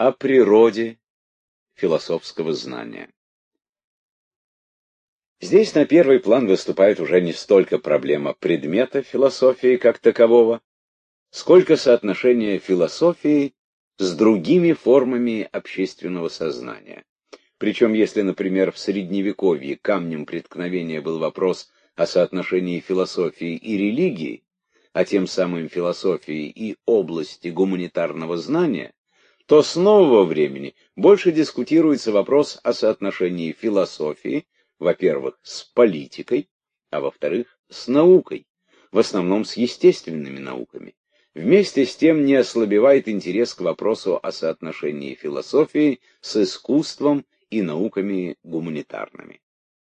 о природе философского знания. Здесь на первый план выступает уже не столько проблема предмета философии как такового, сколько соотношение философии с другими формами общественного сознания. Причем, если, например, в Средневековье камнем преткновения был вопрос о соотношении философии и религии, а тем самым философии и области гуманитарного знания, то с нового времени больше дискутируется вопрос о соотношении философии, во-первых, с политикой, а во-вторых, с наукой, в основном с естественными науками. Вместе с тем не ослабевает интерес к вопросу о соотношении философии с искусством и науками гуманитарными.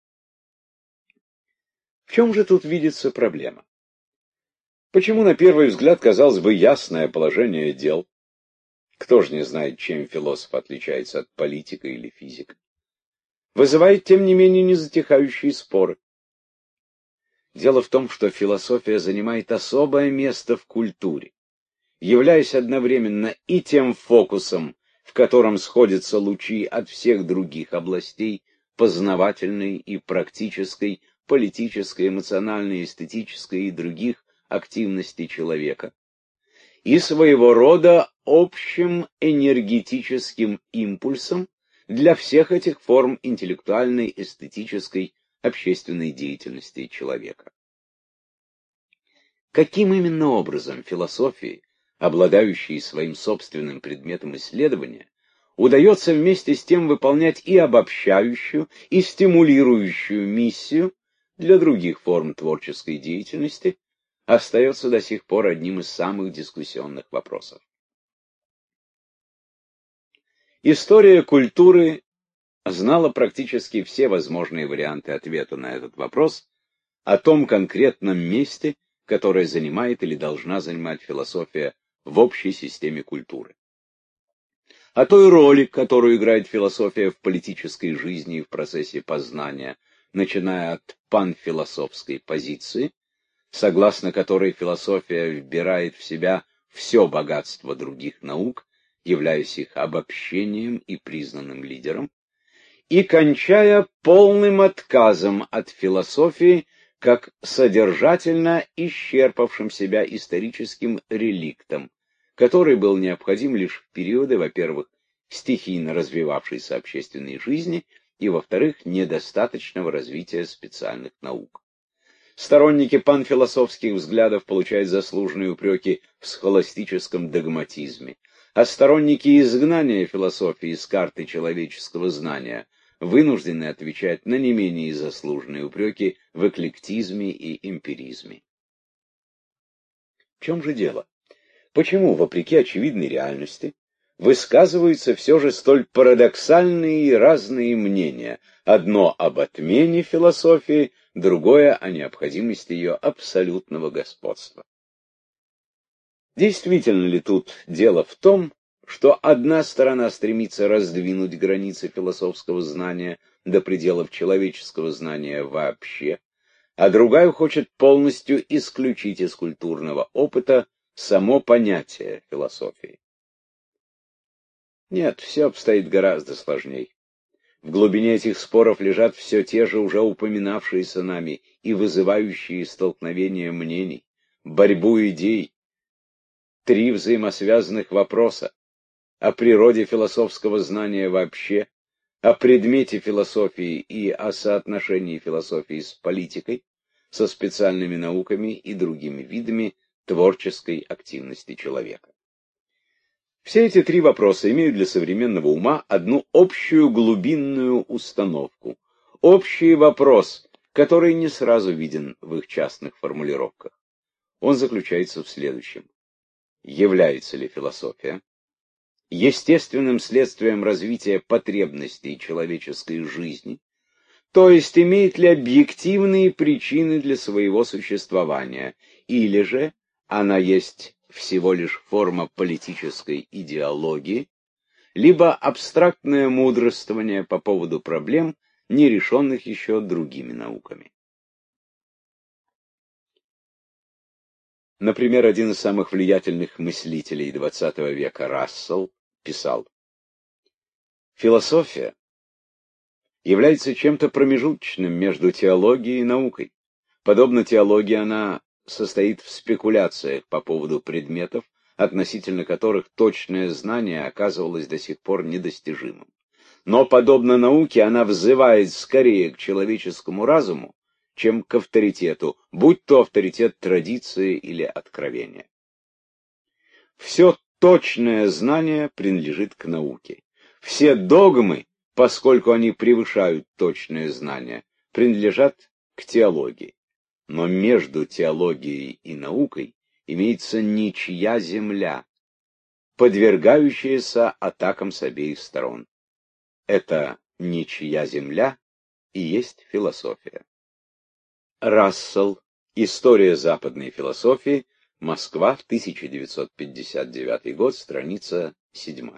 В чем же тут видится проблема? Почему, на первый взгляд, казалось бы, ясное положение дел? Кто же не знает, чем философ отличается от политика или физика? Вызывает, тем не менее, незатихающие споры. Дело в том, что философия занимает особое место в культуре, являясь одновременно и тем фокусом, в котором сходятся лучи от всех других областей, познавательной и практической, политической, эмоциональной, эстетической и других активностей человека, и своего рода общим энергетическим импульсом для всех этих форм интеллектуальной, эстетической, общественной деятельности человека. Каким именно образом философии, обладающей своим собственным предметом исследования, удается вместе с тем выполнять и обобщающую, и стимулирующую миссию для других форм творческой деятельности, остается до сих пор одним из самых дискуссионных вопросов. История культуры знала практически все возможные варианты ответа на этот вопрос о том конкретном месте, которое занимает или должна занимать философия в общей системе культуры. О той роли, которую играет философия в политической жизни и в процессе познания, начиная от панфилософской позиции, согласно которой философия вбирает в себя все богатство других наук, являясь их обобщением и признанным лидером, и кончая полным отказом от философии как содержательно исчерпавшим себя историческим реликтом, который был необходим лишь в периоды, во-первых, стихийно развивавшейся общественной жизни, и, во-вторых, недостаточного развития специальных наук. Сторонники панфилософских взглядов получают заслуженные упреки в схоластическом догматизме, а сторонники изгнания философии с карты человеческого знания вынуждены отвечать на не менее заслуженные упреки в эклектизме и эмпиризме. В чем же дело? Почему, вопреки очевидной реальности, высказываются все же столь парадоксальные и разные мнения, одно об отмене философии, другое о необходимости ее абсолютного господства? Действительно ли тут дело в том, что одна сторона стремится раздвинуть границы философского знания до пределов человеческого знания вообще, а другая хочет полностью исключить из культурного опыта само понятие философии? Нет, все обстоит гораздо сложнее. В глубине этих споров лежат все те же уже упоминавшиеся нами и вызывающие столкновения мнений, борьбу идей, три взаимосвязанных вопроса: о природе философского знания вообще, о предмете философии и о соотношении философии с политикой, со специальными науками и другими видами творческой активности человека. Все эти три вопроса имеют для современного ума одну общую глубинную установку, общий вопрос, который не сразу виден в их частных формулировках. Он заключается в следующем: является ли философия естественным следствием развития потребностей человеческой жизни, то есть имеет ли объективные причины для своего существования, или же она есть всего лишь форма политической идеологии, либо абстрактное мудрствование по поводу проблем, не решенных еще другими науками. Например, один из самых влиятельных мыслителей XX века, Рассел, писал: Философия является чем-то промежуточным между теологией и наукой. Подобно теологии, она состоит в спекуляциях по поводу предметов, относительно которых точное знание оказывалось до сих пор недостижимым. Но, подобно науке, она взывает скорее к человеческому разуму, чем к авторитету, будь то авторитет традиции или откровения. Все точное знание принадлежит к науке. Все догмы, поскольку они превышают точное знание, принадлежат к теологии. Но между теологией и наукой имеется ничья земля, подвергающаяся атакам с обеих сторон. Это ничья земля и есть философия. Рассел. История западной философии. Москва, 1959 год, страница 7.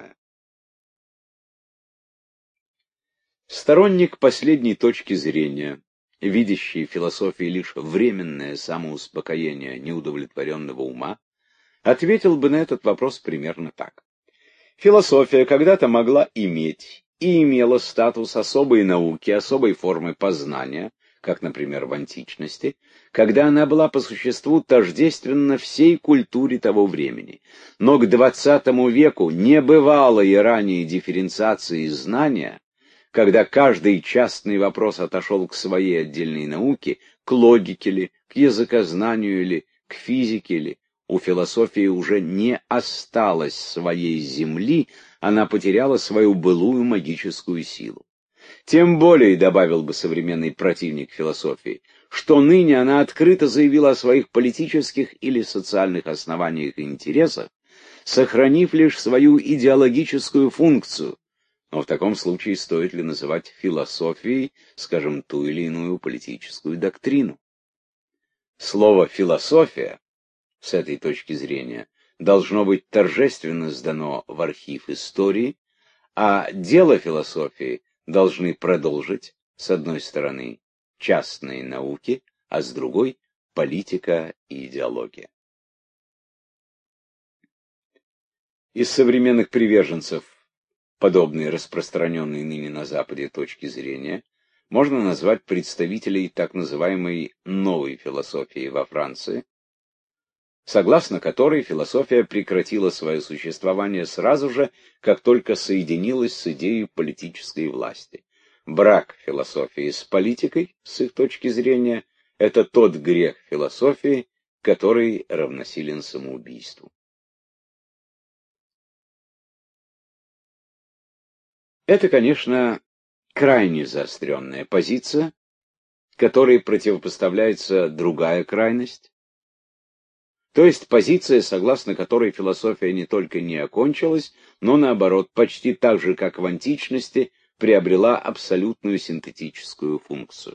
Сторонник последней точки зрения, видящий в философии лишь временное самоуспокоение неудовлетворенного ума, ответил бы на этот вопрос примерно так. Философия когда-то могла иметь и имела статус особой науки, особой формы познания, как, например, в античности, когда она была по существу тождественна всей культуре того времени. Но к XX веку не бывало и ранее дифференциации знания, когда каждый частный вопрос отошел к своей отдельной науке, к логике ли, к языкознанию ли, к физике ли. У философии уже не осталось своей земли, она потеряла свою былую магическую силу. Тем более, добавил бы современный противник философии, что ныне она открыто заявила о своих политических или социальных основаниях и интересах, сохранив лишь свою идеологическую функцию. Но в таком случае стоит ли называть философией, скажем, ту или иную политическую доктрину? Слово «философия» с этой точки зрения должно быть торжественно сдано в архив истории, а дело философии должны продолжить, с одной стороны, частные науки, а с другой — политика и идеология. Из современных приверженцев подобной распространенной ныне на Западе точки зрения можно назвать представителей так называемой новой философии во Франции, согласно которой философия прекратила свое существование сразу же, как только соединилась с идеей политической власти. Брак философии с политикой, с их точки зрения, это тот грех философии, который равносилен самоубийству. Это, конечно, крайне заостренная позиция, которой противопоставляется другая крайность, то есть позиция, согласно которой философия не только не окончилась, но, наоборот, почти так же, как в античности, приобрела абсолютную синтетическую функцию.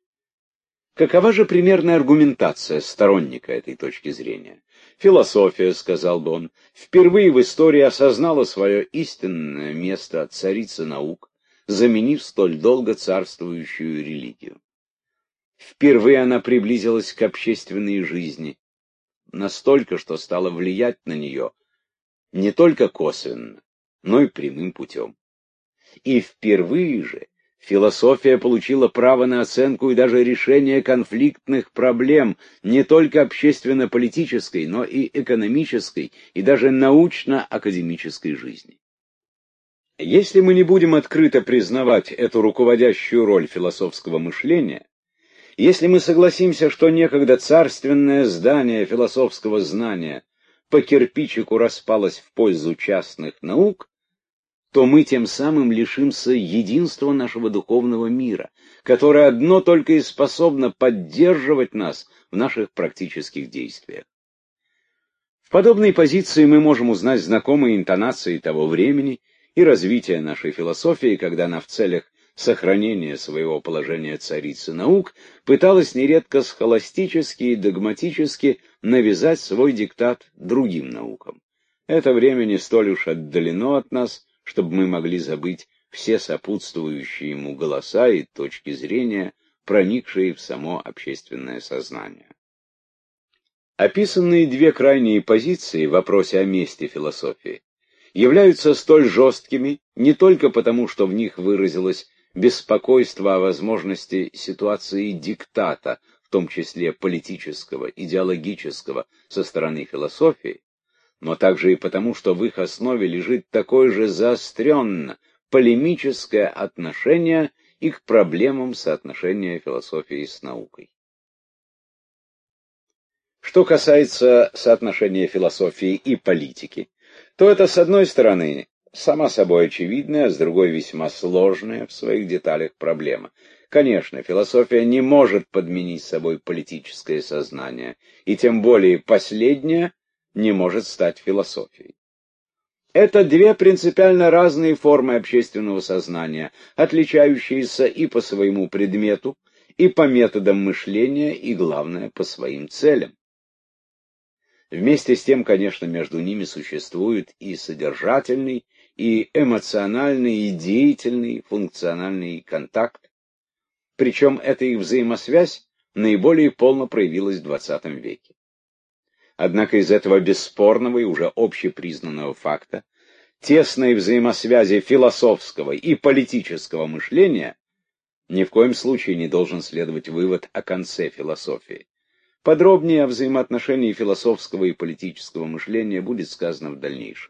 Какова же примерная аргументация сторонника этой точки зрения? Философия, сказал бы он, впервые в истории осознала свое истинное место царицы наук, заменив столь долго царствующую религию. Впервые она приблизилась к общественной жизни, настолько, что стала влиять на нее не только косвенно, но и прямым путем. И впервые же философия получила право на оценку и даже решение конфликтных проблем, не только общественно-политической, но и экономической, и даже научно-академической жизни. Если мы не будем открыто признавать эту руководящую роль философского мышления, если мы согласимся, что некогда царственное здание философского знания по кирпичику распалось в пользу частных наук, то мы тем самым лишимся единства нашего духовного мира, которое одно только и способно поддерживать нас в наших практических действиях. В подобной позиции мы можем узнать знакомые интонации того времени и развития нашей философии, когда она в целях сохранения своего положения царицы наук пыталась нередко схоластически и догматически навязать свой диктат другим наукам. Это время не столь уж отдалено от нас, чтобы мы могли забыть все сопутствующие ему голоса и точки зрения, проникшие в само общественное сознание. Описанные две крайние позиции в вопросе о месте философии являются столь жесткими не только потому, что в них выразилось беспокойство о возможности ситуации диктата, в том числе политического, идеологического, со стороны философии, но также и потому, что в их основе лежит такое же заостренно полемическое отношение и к проблемам соотношения философии с наукой. Что касается соотношения философии и политики, то это, с одной стороны, сама собой очевидная, а с другой весьма сложная в своих деталях проблема. Конечно, философия не может подменить собой политическое сознание, и тем более последнее не может стать философией. Это две принципиально разные формы общественного сознания, отличающиеся и по своему предмету, и по методам мышления, и, главное, по своим целям. Вместе с тем, конечно, между ними существует и содержательный, и эмоциональный, и деятельный, функциональный контакт. Причем эта их взаимосвязь наиболее полно проявилась в XX веке. Однако из этого бесспорного и уже общепризнанного факта тесной взаимосвязи философского и политического мышления ни в коем случае не должен следовать вывод о конце философии. Подробнее о взаимоотношении философского и политического мышления будет сказано в дальнейшем.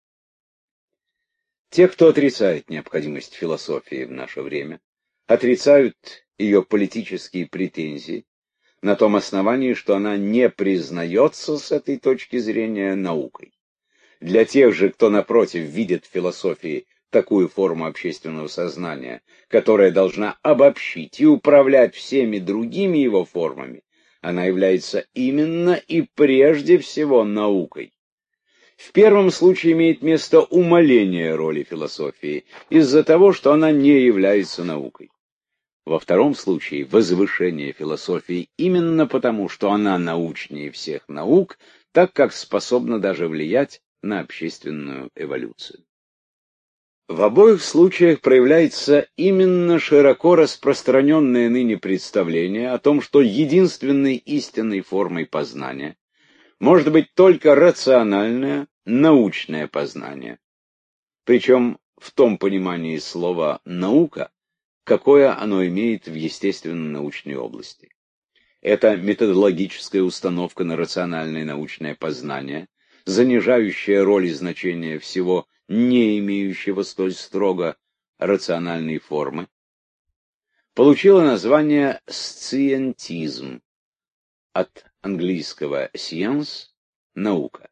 Те, кто отрицает необходимость философии в наше время, отрицают ее политические претензии на том основании, что она не признается с этой точки зрения наукой. Для тех же, кто, напротив, видит в философии такую форму общественного сознания, которая должна обобщить и управлять всеми другими его формами, она является именно и прежде всего наукой. В первом случае имеет место умаление роли философии из-за того, что она не является наукой. Во втором случае возвышение философии именно потому, что она научнее всех наук, так как способна даже влиять на общественную эволюцию. В обоих случаях проявляется именно широко распространенное ныне представление о том, что единственной истинной формой познания может быть только рациональное, научное познание. Причем в том понимании слова «наука», какое оно имеет в естественно-научной области. Это методологическая установка на рациональное научное познание, занижающая роль и значение всего не имеющего столь строго рациональной формы, получила название сциентизм, от английского science – наука.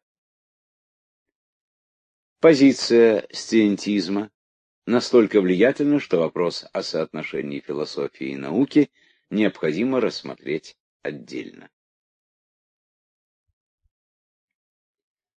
Позиция сциентизма настолько влиятельна, что вопрос о соотношении философии и науки необходимо рассмотреть отдельно.